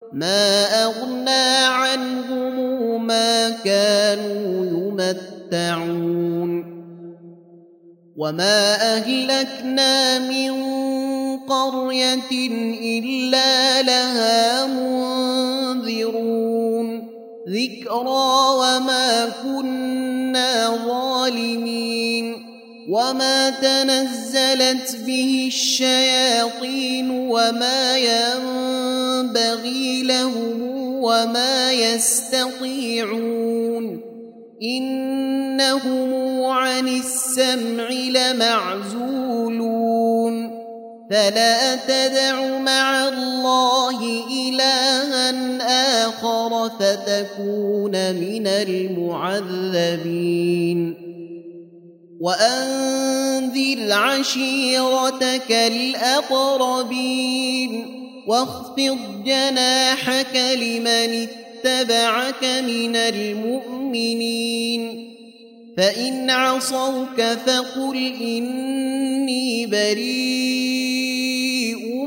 ما أغنى عنهم ما كانوا يمتعون وما أهلكنا من قرية إلا لها منذرون ذكرى وما كنا ظالمين وما تنزلت به الشياطين وما ينبغي لهم وما يستطيعون إنهم عن السمع لمعزولون فلا تدع مع الله إلها آخر فتكون من المعذبين وأنذر عشيرتك الأقربين واخفض جناحك لمن اتبعك من المؤمنين فإن عصوك فقل إني بريء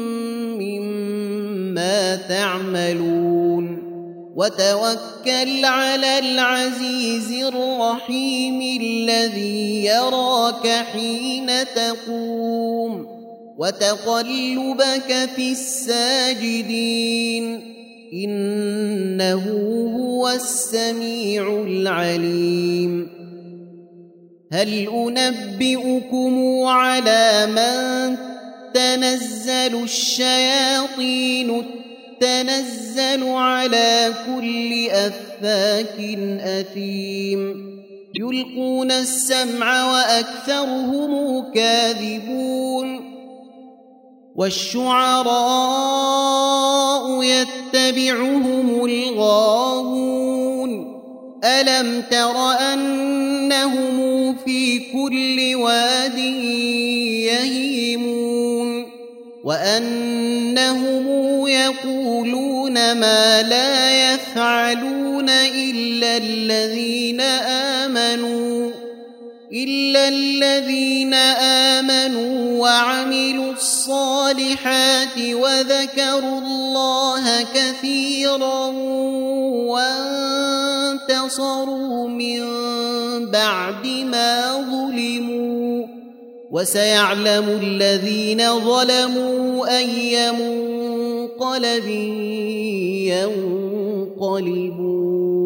مما تعملون وتوكل على العزيز الرحيم الذي يراك حين تقوم وتقلبك في الساجدين إنه هو السميع العليم هل أنبئكم على من تنزل الشياطين تنزل على كل أفاك أثيم يلقون السمع وأكثرهم كاذبون والشعراء يتبعهم الغاوون ألم تر أنهم في كل واد يهيمون وأنهم يقولون ما لا يفعلون إلا الذين آمنوا وعملوا الصالحات وذكروا الله كثيرا وانتصروا من بعد ما ظلموا وسيعلم الذين ظلموا أي منقلب ينقلبون